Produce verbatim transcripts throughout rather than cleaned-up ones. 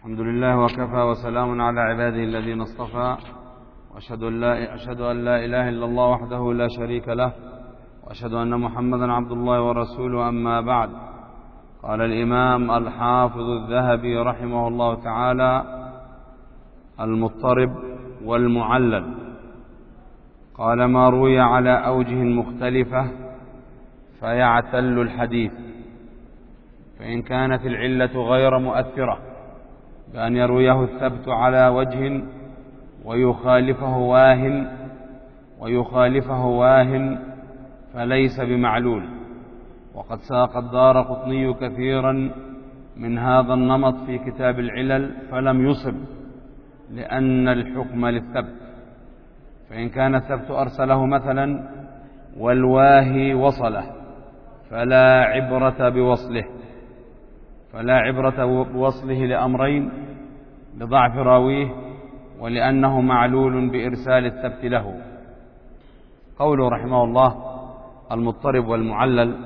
الحمد لله وكفى وسلام على عباده الذين اصطفى، وأشهد أن لا, أشهد أن لا إله إلا الله وحده لا شريك له، وأشهد أن محمدا عبد الله ورسوله. أما بعد، قال الإمام الحافظ الذهبي رحمه الله تعالى: المضطرب والمعلل. قال: ما روي على أوجه مختلفة فيعتل الحديث، فإن كانت العلة غير مؤثرة بأن يرويه الثبت على وجه ويخالفه واهن ويخالفه واهن فليس بمعلول. وقد ساق الدارقطني كثيرا من هذا النمط في كتاب العلل فلم يصب، لأن الحكم للثبت، فإن كان الثبت أرسله مثلا والواهي وصله فلا عبرة بوصله فلا عبرة بوصله لأمرين: لضعف راويه، ولأنه معلول بإرسال الثبت له. قوله رحمه الله: المضطرب والمعلل.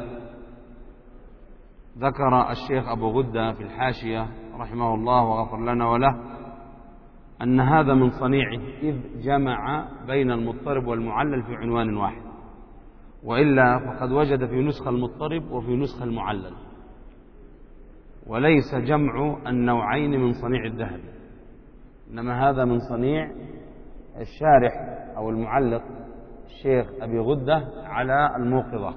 ذكر الشيخ أبو غدة في الحاشية رحمه الله وغفر لنا وله أن هذا من صنيعه، إذ جمع بين المضطرب والمعلل في عنوان واحد، وإلا فقد وجد في نسخة المضطرب وفي نسخة المعلل، وليس جمع النوعين من صنيع الذهبي، إنما هذا من صنيع الشارح أو المعلق الشيخ أبي غدة على الموقظة.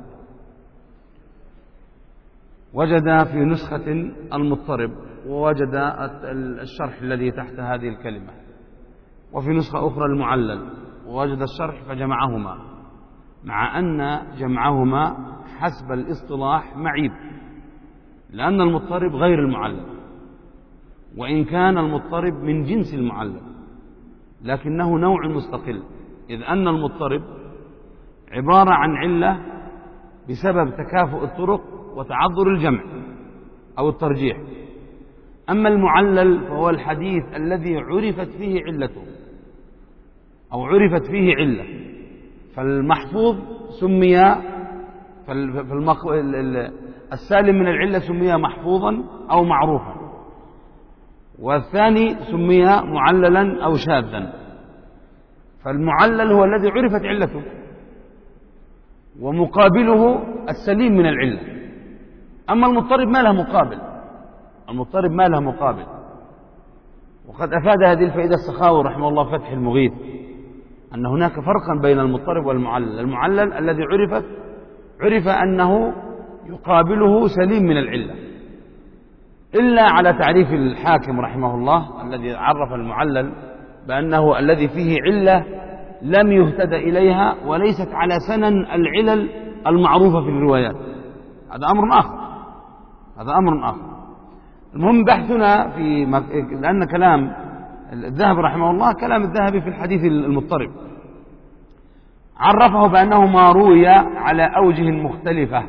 وجد في نسخة المضطرب ووجد الشرح الذي تحت هذه الكلمة، وفي نسخة أخرى المعلل ووجد الشرح فجمعهما، مع أن جمعهما حسب الاصطلاح معيب، لأن المضطرب غير المعلل، وإن كان المضطرب من جنس المعلل لكنه نوع مستقل، إذ أن المضطرب عبارة عن علة بسبب تكافؤ الطرق وتعذر الجمع أو الترجيح. أما المعلل فهو الحديث الذي عرفت فيه علته أو عرفت فيه علة، فالمحفوظ سمي السالم من العلة سمي محفوظا أو معروفا، والثاني سمي معللا أو شاذا. فالمعلل هو الذي عرفت علته، ومقابله السليم من العلة. أما المضطرب ما له مقابل، المضطرب ما له مقابل. وقد أفاد هذه الفائدة السخاوي رحمه الله فتح المغيث أن هناك فرقا بين المضطرب والمعلل. المعلل الذي عرفت عرف أنه يقابله سليم من العلة، إلا على تعريف الحاكم رحمه الله الذي عرف المعلل بأنه الذي فيه علة لم يهتد إليها وليست على سنن العلل المعروفة في الروايات. هذا أمر آخر هذا أمر آخر المهم بحثنا في مك... لأن كلام الذهبي رحمه الله كلام الذهبي في الحديث المضطرب، عرفه بأنه ما روي على أوجه مختلفة.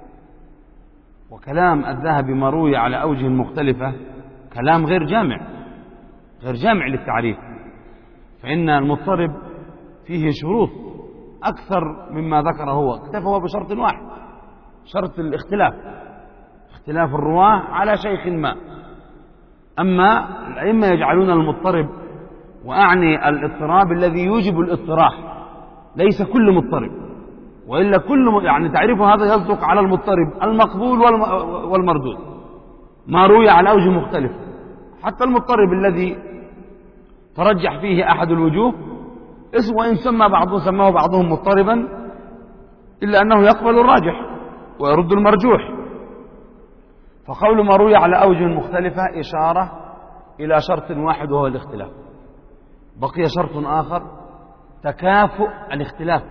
وكلام الذهبي ما روي على أوجه مختلفة كلام غير جامع غير جامع للتعريف، فإن المضطرب فيه شروط أكثر مما ذكره هو، اكتفى هو بشرط واحد: شرط الاختلاف، اختلاف الرواة على شيخ ما. أما الأئمة يجعلون المضطرب، وأعني الاضطراب الذي يوجب الاضطراح، ليس كل مضطرب، وإلا كل يعني تعريف هذا يصدق على المضطرب المقبول والمردود، ما روي على أوجه مختلفة. حتى المضطرب الذي ترجح فيه أحد الوجوه اسم، وإن سمى بعضهم سماه بعضهم مضطربا، إلا أنه يقبل الراجح ويرد المرجوح. فقول ما روي على أوجه مختلفة إشارة إلى شرط واحد وهو الاختلاف. بقي شرط آخر: تكافؤ الاختلاف،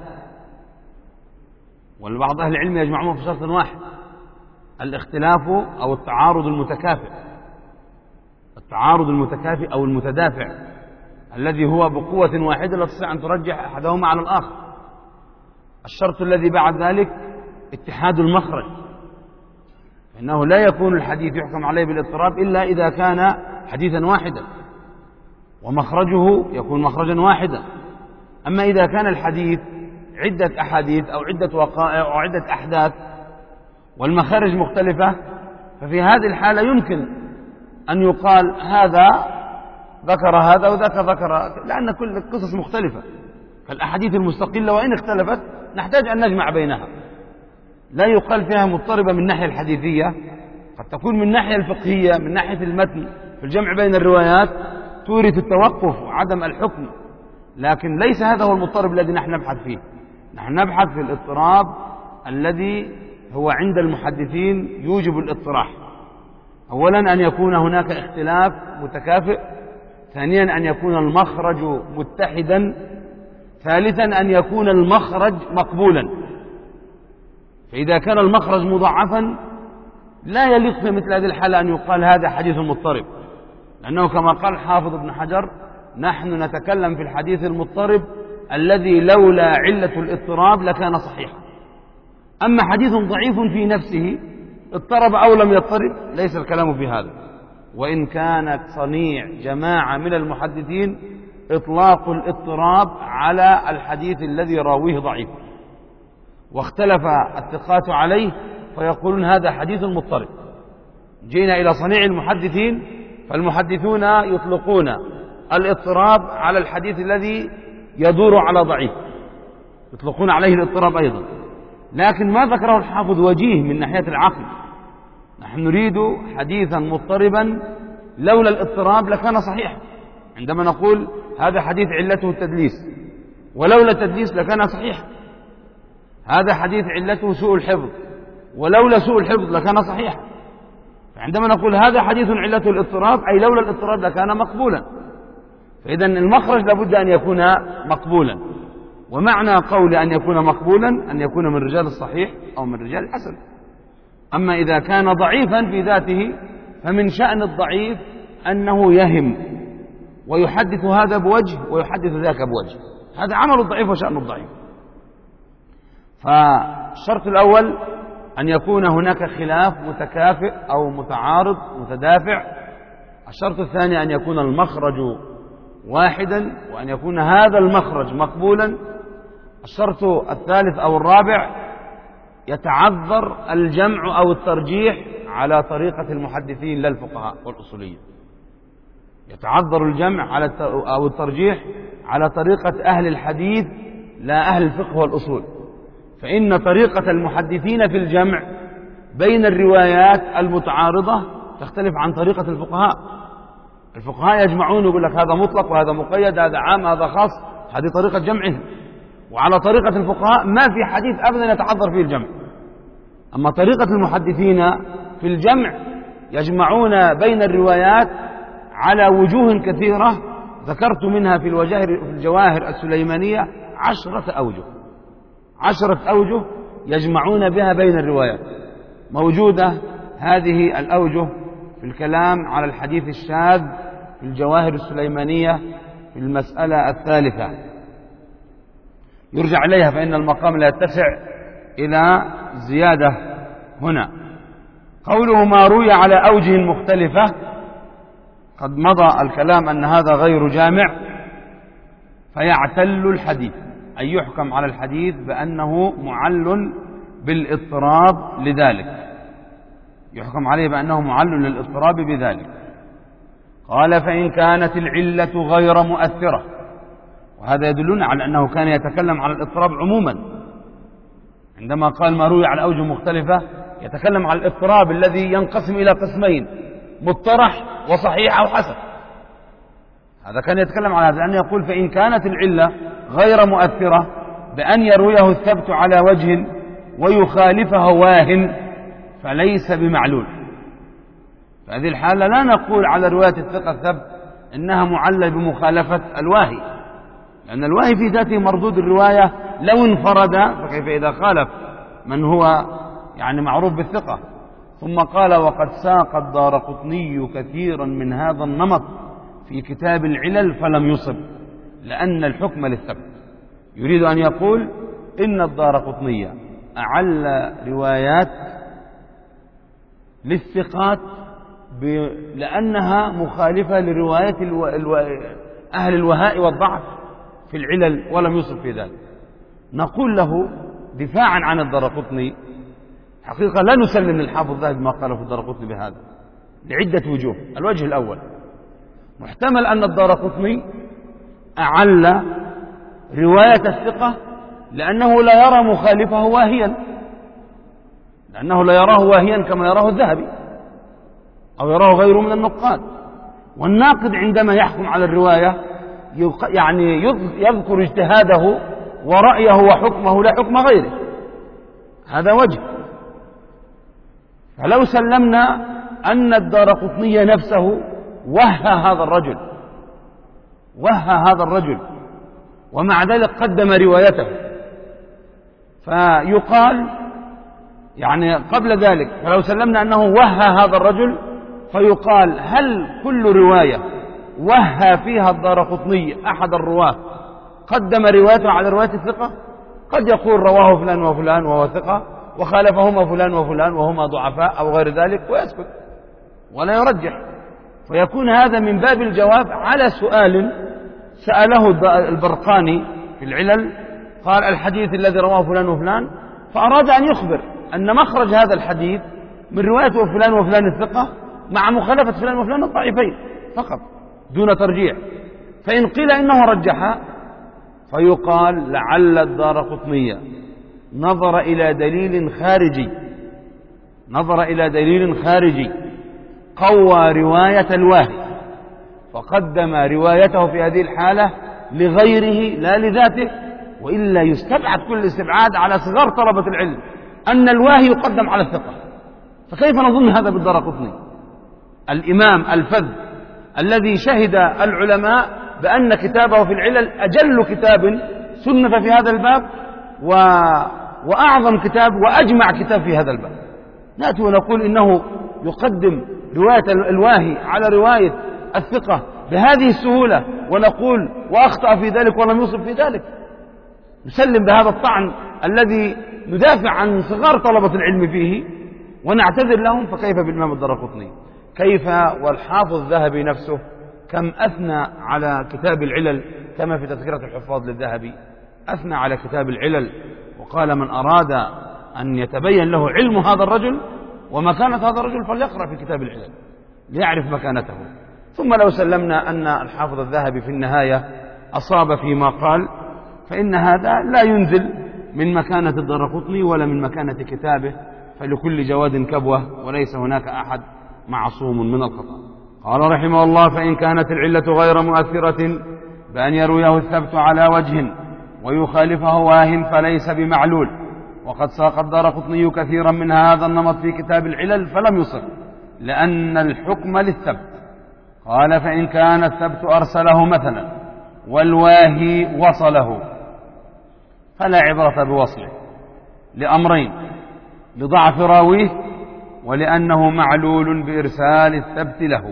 والبعض أهل العلم يجمعون في شرط واحد: الاختلاف أو التعارض المتكافئ التعارض المتكافئ أو المتدافع، الذي هو بقوة واحدة لا تستطيع أن ترجح أحدهما على الآخر. الشرط الذي بعد ذلك اتحاد المخرج، إنه لا يكون الحديث يحكم عليه بالاضطراب إلا إذا كان حديثا واحدا، ومخرجه يكون مخرجا واحدا. أما إذا كان الحديث عدة أحاديث أو عدة وقائع أو عدة أحداث والمخارج مختلفة، ففي هذه الحالة يمكن أن يقال هذا ذكر هذا وذاك ذكر، لأن كل القصص مختلفة. فالأحاديث المستقلة وإن اختلفت نحتاج أن نجمع بينها، لا يقال فيها مضطربة من الناحية الحديثية، قد تكون من الناحية الفقهية من ناحية المتن في الجمع بين الروايات تورث التوقف وعدم الحكم، لكن ليس هذا هو المضطرب الذي نحن نبحث فيه. نحن نبحث في الاضطراب الذي هو عند المحدثين يوجب الاضطراح. أولا أن يكون هناك اختلاف متكافئ، ثانيا أن يكون المخرج متحدا، ثالثا أن يكون المخرج مقبولا. فإذا كان المخرج مضاعفا لا يليق في مثل هذه الحالة أن يقال هذا حديث مضطرب، لأنه كما قال حافظ ابن حجر نحن نتكلم في الحديث المضطرب الذي لولا علة الاضطراب لكان صحيحا. أما حديث ضعيف في نفسه اضطرب أو لم يضطرب ليس الكلام في هذا، وإن كانت صنيع جماعة من المحدثين إطلاق الاضطراب على الحديث الذي راويه ضعيف، واختلف الثقات عليه فيقولون هذا حديث مضطرب. جينا إلى صنيع المحدثين فالمحدثون يطلقون الاضطراب على الحديث الذي يدور على ضعيف، يطلقون عليه الاضطراب أيضا، لكن ما ذكره الحافظ وجيه من ناحية العقل. نحن نريد حديثا مضطربا لولا الاضطراب لكان صحيحا. عندما نقول هذا حديث علته التدليس ولولا التدليس لكان صحيحا، هذا حديث علته سوء الحفظ ولولا سوء الحفظ لكان صحيحا. فعندما نقول هذا حديث علته الاضطراب أي لولا الاضطراب لكان مقبولا. فإذا المخرج لابد أن يكون مقبولا، ومعنى قول أن يكون مقبولا أن يكون من رجال الصحيح أو من رجال الحسن. أما إذا كان ضعيفا في ذاته فمن شأن الضعيف أنه يهم ويحدث هذا بوجه ويحدث ذاك بوجه، هذا عمل الضعيف وشأن الضعيف. فالشرط الأول أن يكون هناك خلاف متكافئ أو متعارض متدافع. الشرط الثاني أن يكون المخرج واحدا وأن يكون هذا المخرج مقبولا. الشرط الثالث أو الرابع يتعذر الجمع أو الترجيح على طريقة المحدثين لا الفقهاء والأصوليين، يتعذر الجمع على أو الترجيح على طريقة أهل الحديث لا أهل الفقه والأصول. فإن طريقة المحدثين في الجمع بين الروايات المتعارضة تختلف عن طريقة الفقهاء. الفقهاء يجمعون يقول لك هذا مطلق وهذا مقيد، هذا عام هذا خاص، هذه طريقة جمعهم. وعلى طريقة الفقهاء ما في حديث أبدا يتعذر فيه الجمع. أما طريقة المحدثين في الجمع يجمعون بين الروايات على وجوه كثيرة، ذكرت منها في الجواهر السليمانية عشرة أوجه، عشرة أوجه يجمعون بها بين الروايات. موجودة هذه الأوجه في الكلام على الحديث الشاذ في الجواهر السليمانية في المسألة الثالثة، يرجع إليها فإن المقام لا يتسع إلى زيادة هنا. قوله ما روي على أوجه مختلفة، قد مضى الكلام أن هذا غير جامع، فيعتل الحديث أي يحكم على الحديث بأنه معل بالاضطراب، لذلك يحكم عليه بأنه معل للاضطراب بذلك. قال فإن كانت العلة غير مؤثرة، وهذا يدلنا على أنه كان يتكلم على الاضطراب عموما. عندما قال ما روي على أوجه مختلفة يتكلم على الاضطراب الذي ينقسم إلى قسمين، مطرح وصحيح أو حسن. هذا كان يتكلم على هذا، لأنه يقول فإن كانت العلة غير مؤثرة بأن يرويه الثبت على وجه ويخالفه واهن فليس بمعلول. فهذه الحالة لا نقول على رواية الثقة الثبت إنها معلة بمخالفة الواهي، لأن الواهي في ذاته مردود الرواية لو انفرد، فكيف إذا خالف من هو يعني معروف بالثقة. ثم قال وقد ساق الدارقطني كثيرا من هذا النمط في كتاب العلل فلم يصب، لأن الحكم للثبت. يريد أن يقول إن الدارقطني أعل روايات للثقات لأنها مخالفة لرواية الو... الو... أهل الوهاء والضعف في العلل ولم يصب في ذلك. نقول له دفاعا عن الدارقطني، حقيقة لا نسلم للحافظ الذهبي ما قاله في الدارقطني بهذا، لعدة وجوه. الوجه الأول، محتمل أن الدارقطني أعل رواية الثقة لأنه لا يرى مخالفه واهيا، لأنه لا يراه واهيا كما يراه الذهبي أو يراه غيره من النقاد. والناقد عندما يحكم على الرواية يعني يذكر اجتهاده ورأيه وحكمه لا حكم غيره، هذا وجه. فلو سلمنا أن الدارقطني نفسه وهى هذا الرجل وهى هذا الرجل ومع ذلك قدم روايته، فيقال يعني قبل ذلك فلو سلمنا أنه وهى هذا الرجل فيقال هل كل رواية وهى فيها الدارقطني أحد الرواة قدم روايته على رواية الثقة؟ قد يقول رواه فلان وفلان وهو ثقة وخالفهما فلان وفلان وهما ضعفاء أو غير ذلك ويسكت ولا يرجح. فيكون هذا من باب الجواب على سؤال سأله البرقاني في العلل، قال الحديث الذي رواه فلان وفلان، فأراد أن يخبر أن مخرج هذا الحديث من رواية فلان وفلان الثقة مع مخالفة فلان وفلان الضعيفين فقط دون ترجيح. فإن قيل إنه رجح فيقال لعل الدارقطني نظر إلى دليل خارجي نظر إلى دليل خارجي قوى رواية الواهي فقدم روايته في هذه الحالة لغيره لا لذاته، وإلا يستبعد كل استبعاد على صغار طلبة العلم أن الواهي يقدم على الثقة. فكيف نظن هذا بالدارقطني الإمام الفذ الذي شهد العلماء بأن كتابه في العلل أجل كتاب صنف في هذا الباب و... وأعظم كتاب وأجمع كتاب في هذا الباب، نأتي ونقول إنه يقدم رواية الواهي على رواية الثقة بهذه السهولة ونقول وأخطأ في ذلك ولم يصب في ذلك؟ نسلم بهذا الطعن الذي ندافع عن صغار طلبة العلم فيه ونعتذر لهم. فكيف بالإمام الدارقطني؟ كيف والحافظ الذهبي نفسه كم أثنى على كتاب العلل كما في تذكرة الحفاظ للذهبي، أثنى على كتاب العلل وقال من أراد أن يتبين له علم هذا الرجل ومكانة هذا الرجل فليقرأ في كتاب العلل ليعرف مكانته. ثم لو سلمنا أن الحافظ الذهبي في النهاية أصاب فيما قال فإن هذا لا ينزل من مكانة الدارقطني ولا من مكانة كتابه، فلكل جواد كبوة وليس هناك أحد معصوم من الخطأ. قال رحمه الله فإن كانت العلة غير مؤثرة بأن يرويه الثبت على وجه ويخالفه واه فليس بمعلول، وقد ساق الدارقطني كثيرا من هذا النمط في كتاب العلل فلم يصر لأن الحكم للثبت. قال فإن كان الثبت أرسله مثلا والواهي وصله فلا عبرة بوصله لأمرين: لضعف راويه ولأنه معلول بإرسال الثبت له.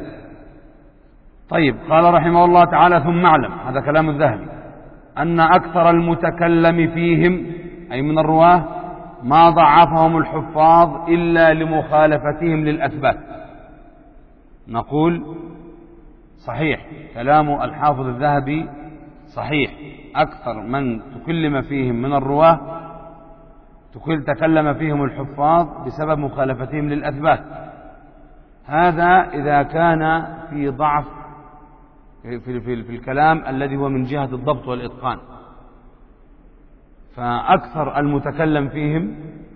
طيب، قال رحمه الله تعالى ثم اعلم، هذا كلام الذهبي، أن أكثر المتكلم فيهم أي من الرواه ما ضعفهم الحفاظ إلا لمخالفتهم للأثبات. نقول صحيح كلام الحافظ الذهبي صحيح، أكثر من تكلم فيهم من الرواه تكلم فيهم الحفاظ بسبب مخالفتهم للأثبات. هذا إذا كان في ضعف في, في, في, في الكلام الذي هو من جهة الضبط والإتقان، فأكثر المتكلم فيهم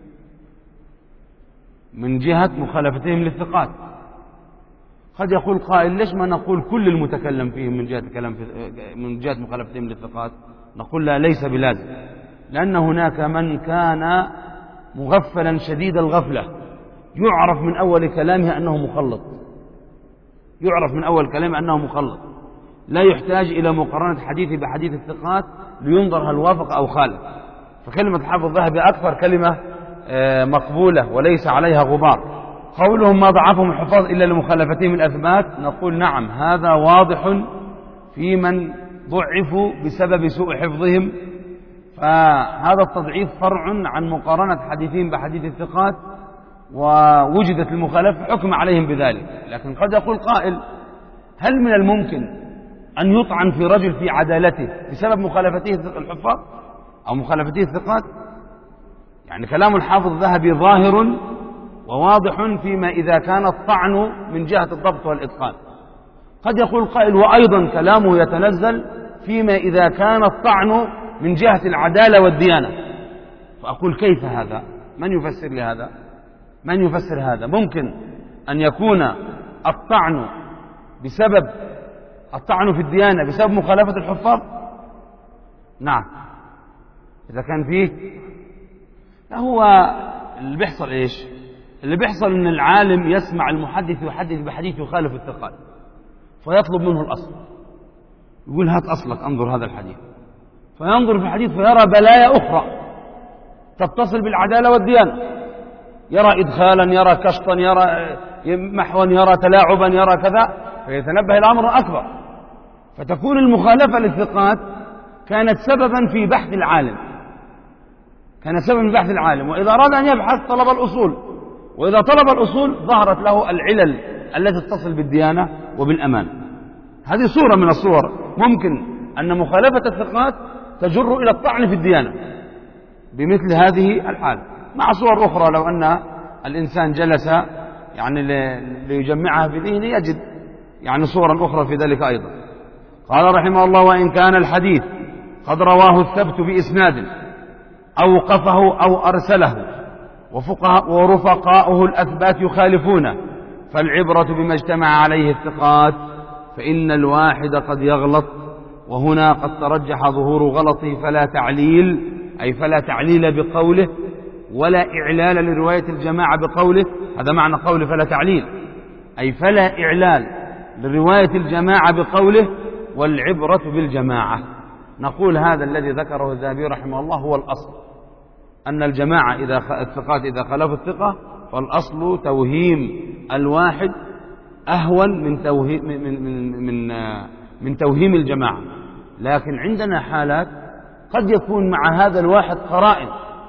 من جهة مخالفتهم للثقات. قد يقول قائل ليش ما نقول كل المتكلم فيهم من جهة كلام من جهة مخالفتهم للثقات؟ نقول لا، ليس بلازم، لأن هناك من كان مغفلا شديد الغفلة يعرف من أول كلامه أنه مخلط، يعرف من أول كلامه أنه مخلط، لا يحتاج إلى مقارنة حديثه بحديث الثقات لينظر هل وافق أو خالف. فكلمة الحافظ الذهبي أكثر كلمة مقبولة وليس عليها غبار. قولهم ما ضعفهم الحفاظ إلا لمخالفتهم الأثبات، نقول نعم، هذا واضح في من ضعفوا بسبب سوء حفظهم، فهذا التضعيف فرع عن مقارنة حديثهم بحديث الثقات ووجدت المخالفة حكم عليهم بذلك. لكن قد يقول قائل هل من الممكن أن يطعن في رجل في عدالته بسبب مخالفته الحفاظ أو مخالفته الثقات؟ يعني كلام الحافظ الذهبي ظاهر وواضح فيما إذا كان الطعن من جهة الضبط والإتقان. قد يقول قائل وأيضا كلامه يتنزل فيما إذا كان الطعن من جهة العدالة والديانة، فأقول كيف هذا؟ من يفسر لي هذا؟ من يفسر هذا؟ ممكن أن يكون الطعن بسبب الطعن في الديانة بسبب مخالفة الحفاظ؟ نعم، إذا كان فيه. هو اللي بيحصل إيش؟ اللي بيحصل إن العالم يسمع المحدث يحدث بحديث يخالف الثقات، فيطلب منه الأصل، يقول هات أصلك انظر هذا الحديث، فينظر في الحديث فيرى بلايا أخرى تتصل بالعدالة والديانة، يرى إدخالا، يرى كشطا، يرى محوا، يرى تلاعبا، يرى كذا، فيتنبه إلى أمر أكبر. فتكون المخالفة للثقات كانت سببا في بحث العالم، كانت سببا في بحث العالم، وإذا أراد أن يبحث طلب الأصول، وإذا طلب الأصول ظهرت له العلل التي تتصل بالديانة وبالأمان. هذه صورة من الصور. ممكن أن مخالفة الثقات تجر إلى الطعن في الديانة بمثل هذه الحال، مع صور أخرى لو أن الإنسان جلس يعني ليجمعها في ذهنه يجد يعني صورا أخرى في ذلك أيضا. قال رحمه الله: وإن كان الحديث قد رواه الثبت بإسناد أوقفه أو أرسله ورفقاؤه الأثبات يخالفونه، فالعبرة بما اجتمع عليه الثقات، فإن الواحد قد يغلط، وهنا قد ترجح ظهور غلطه، فلا تعليل، أي فلا تعليل بقوله ولا إعلال لرواية الجماعة بقوله. هذا معنى قوله فلا تعليل، أي فلا إعلال لرواية الجماعة بقوله والعبرة بالجماعة. نقول هذا الذي ذكره الذهبي رحمه الله هو الأصل، أن الجماعة إذا الثقات إذا خالفوا الثقة فالأصل توهيم الواحد أهون من توهيم من من من, من توهيم الجماعة. لكن عندنا حالات قد يكون مع هذا الواحد قرائن،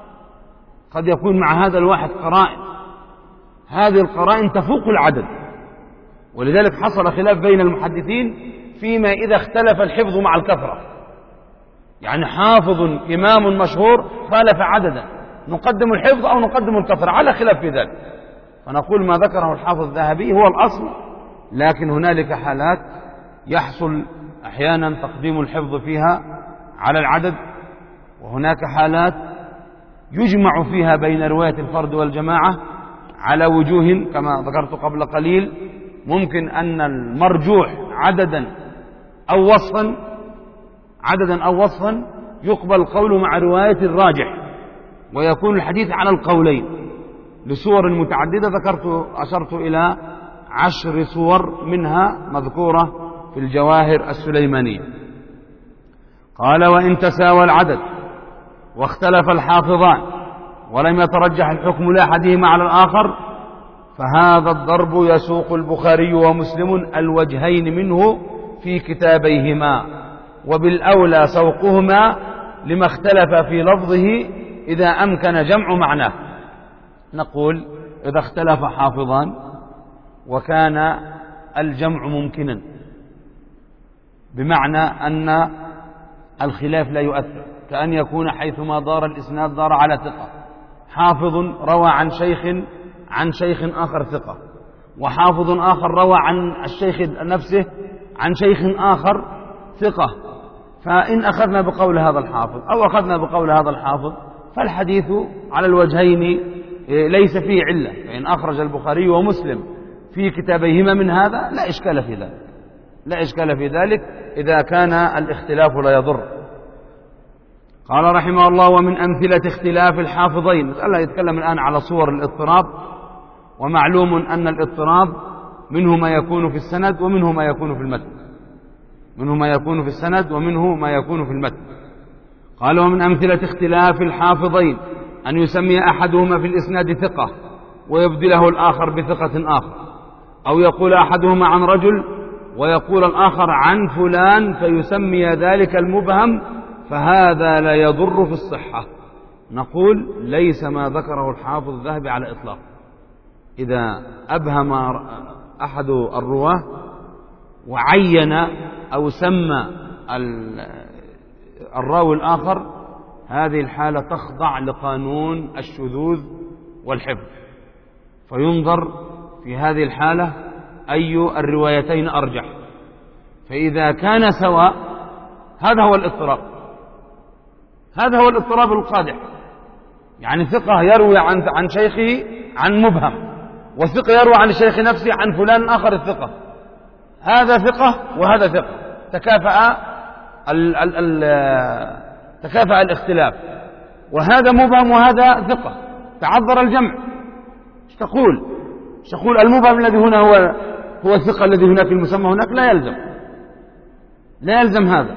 قد يكون مع هذا الواحد قرائن، هذه القرائن تفوق العدد، ولذلك حصل خلاف بين المحدثين فيما إذا اختلف الحفظ مع الكثرة. يعني حافظ إمام مشهور خالف عددا، نقدم الحفظ أو نقدم الكثرة، على خلاف في ذلك. فنقول ما ذكره الحافظ الذهبي هو الأصل، لكن هنالك حالات يحصل أحيانا تقديم الحفظ فيها على العدد، وهناك حالات يجمع فيها بين رواية الفرد والجماعة على وجوه كما ذكرت قبل قليل. ممكن أن المرجوح عددا أو وصفا عددا أو وصفا يقبل القول مع رواية الراجح، ويكون الحديث على القولين لصور متعددة. ذكرت أشرت إلى عشر صور منها مذكورة في الجواهر السليمانية. قال: وإن تساوى العدد واختلف الحافظان ولم يترجح الحكم لأحدهما على الآخر، فهذا الضرب يسوق البخاري ومسلم الوجهين منه في كتابيهما، وبالأولى سوقهما لما اختلف في لفظه إذا أمكن جمع معناه. نقول إذا اختلف حافظان وكان الجمع ممكنا، بمعنى أن الخلاف لا يؤثر، كأن يكون حيثما دار الإسناد دار على ثقة، حافظ روى عن شيخ عن شيخ آخر ثقة، وحافظ آخر روى عن الشيخ نفسه عن شيخ آخر ثقة، فإن أخذنا بقول هذا الحافظ أو أخذنا بقول هذا الحافظ فالحديث على الوجهين ليس فيه علة. فإن أخرج البخاري ومسلم في كتابيهما من هذا لا إشكال في ذلك، لا إشكال في ذلك إذا كان الاختلاف لا يضر. قال رحمه الله: ومن أمثلة اختلاف الحافظين، مسألة يتكلم الآن على صور الاضطراب، ومعلوم أن الاضطراب منه ما يكون في السند ومنه ما يكون في المتن، منه ما يكون في السند ومنه ما يكون في المتن. قال: ومن أمثلة اختلاف الحافظين أن يسمي أحدهما في الإسناد ثقة ويبدله الآخر بثقة آخر، أو يقول أحدهما عن رجل ويقول الآخر عن فلان فيسمي ذلك المبهم، فهذا لا يضر في الصحة. نقول ليس ما ذكره الحافظ الذهبي على إطلاق. إذا أبهم أحد الرواه وعين أو سمى الراوي الآخر، هذه الحالة تخضع لقانون الشذوذ والحفظ، فينظر في هذه الحالة أي الروايتين أرجح، فإذا كان سواء هذا هو الاضطراب، هذا هو الاضطراب القادح. يعني ثقة يروي عن عن شيخه عن مبهم، وثقة يروي عن الشيخ نفسه عن فلان آخر الثقة، هذا ثقة وهذا ثقة، تكافأ ال ال ال تكافأ الاختلاف، وهذا مبهم وهذا ثقة، تعذر الجمع. ايش تقول؟ ايش تقول؟ المبهم الذي هنا هو هو الثقة الذي هناك المسمى هناك، لا يلزم، لا يلزم هذا،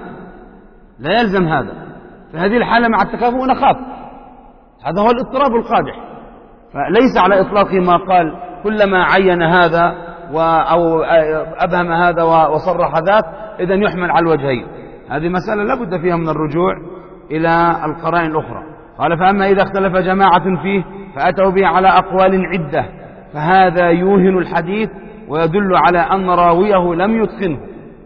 لا يلزم هذا. في هذه الحالة مع التكافؤ نخاف، هذا هو الاضطراب القادح. فليس على إطلاق ما قال كلما عين هذا أو أبهم هذا وصرح ذاك إذن يحمل على الوجهين. هذه مسألة لابد فيها من الرجوع إلى القرائن الأخرى. قال فأما إذا اختلف جماعة فيه فأتوا به على أقوال عدة فهذا يوهن الحديث ويدل على أن راويه لم يتقنه.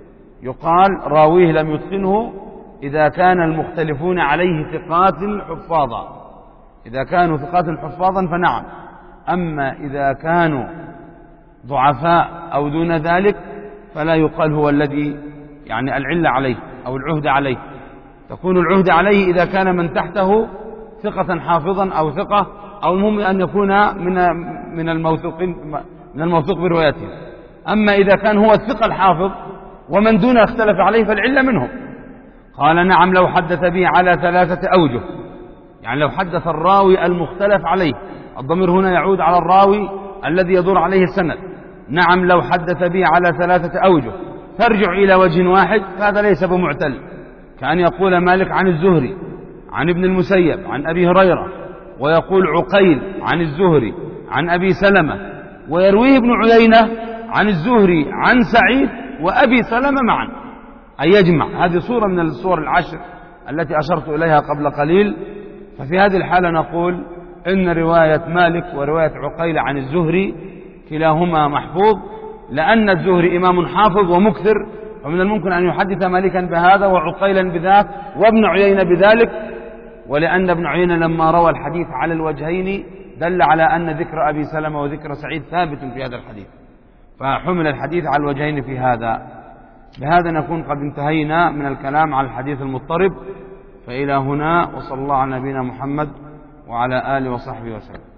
يقال راويه لم يتقنه إذا كان المختلفون عليه ثقات حفاظا، إذا كانوا ثقات حفاظا فنعم، أما إذا كانوا ضعفاء أو دون ذلك فلا يقال هو الذي يعني العلة عليه أو العهد عليه. تكون العهد عليه إذا كان من تحته ثقة حافظا أو ثقة، أو المهم أن يكون من من الموثوقين من الموثوق بروايته. أما إذا كان هو الثقة الحافظ ومن دون اختلف عليه فالعلة منهم. قال نعم لو حدث به على ثلاثة أوجه، يعني لو حدث الراوي المختلف عليه، الضمير هنا يعود على الراوي الذي يدور عليه السند. نعم لو حدث به على ثلاثة أوجه ترجع إلى وجه واحد فهذا ليس بمعتل، كأن يقول مالك عن الزهري عن ابن المسيب عن أبي هريرة، ويقول عقيل عن الزهري عن أبي سلمة، ويرويه ابن عيينة عن الزهري عن سعيد وأبي سلمة معا، أي يجمع. هذه صورة من الصور العشر التي أشرت إليها قبل قليل. ففي هذه الحالة نقول إن رواية مالك ورواية عقيل عن الزهري كلاهما محفوظ، لأن الزهري إمام حافظ ومكثر، ومن الممكن أن يحدث مالكا بهذا وعقيلا بذاك وابن عيينة بذلك، ولأن ابن عيينة لما روى الحديث على الوجهين دل على أن ذكر أبي سلمة وذكر سعيد ثابت في هذا الحديث، فحمل الحديث على الوجهين في هذا. بهذا نكون قد انتهينا من الكلام على الحديث المضطرب. فإلى هنا، وصلى الله على نبينا محمد وعلى آله وصحبه وسلم.